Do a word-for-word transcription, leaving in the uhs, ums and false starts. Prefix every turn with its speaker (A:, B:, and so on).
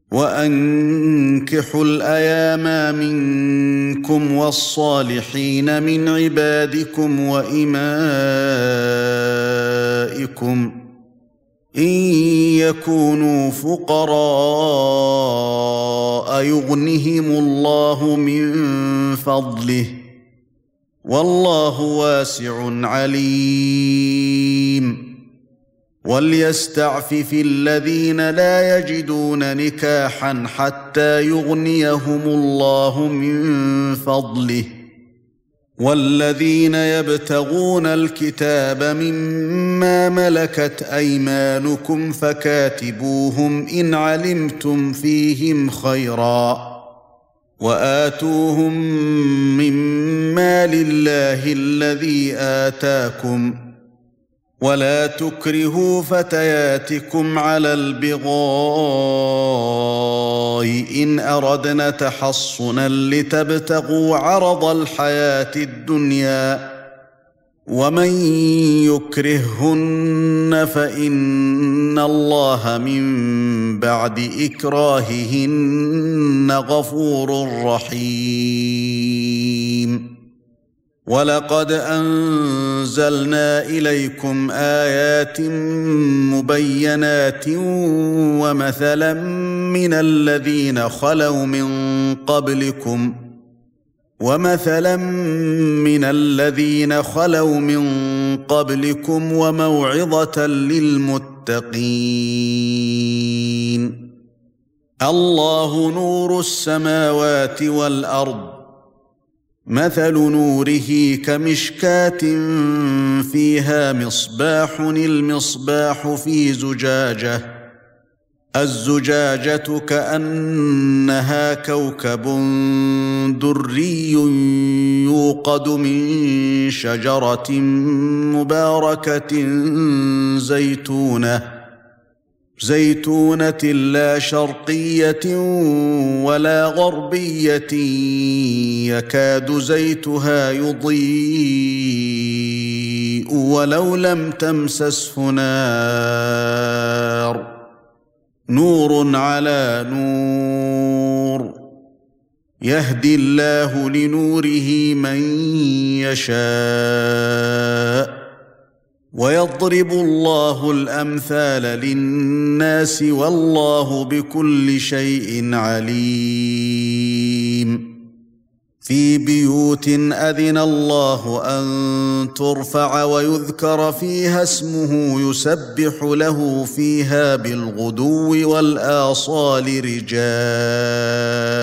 A: وأنكحوا الأيام منكم والصالحين من عبادكم وإمائكم إن يكونوا فقراء يغنهم الله من فضله والله واسع عليم وليستعفف الذين لا يجدون نكاحا حتى يغنيهم الله من فضله والذين يبتغون الكتاب مما ملكت أيمانكم فكاتبوهم إن علمتم فيهم خيرا وآتوهم مما لله الذي آتاكم ولا تكرهوا فتياتكم على البغاء إن أردنا تحصنا لتبتغوا عرض الحياة الدنيا ومن يكرههن فإن الله من بعد إكراههن غفور رحيم ولقد أنزلنا إليكم آيات مبينات ومثلا من الذين خلوا من قبلكم ومثلا من الذين خلوا من قبلكم وموعظة للمتقين الله نور السماوات والأرض مثل نوره كمشكاة فيها مصباح المصباح في زجاجة الزجاجة كأنها كوكب دري يوقد من شجرة مباركة زيتونة زيتونة لا شرقية ولا غربية يكاد زيتها يضيء ولو لم تمسسه نار نور على نور يهدي الله لنوره من يشاء ويضرب الله الأمثال للناس والله بكل شيء عليم في بيوت أذن الله أن ترفع ويذكر فيها اسمه يسبح له فيها بالغدو والآصال رجال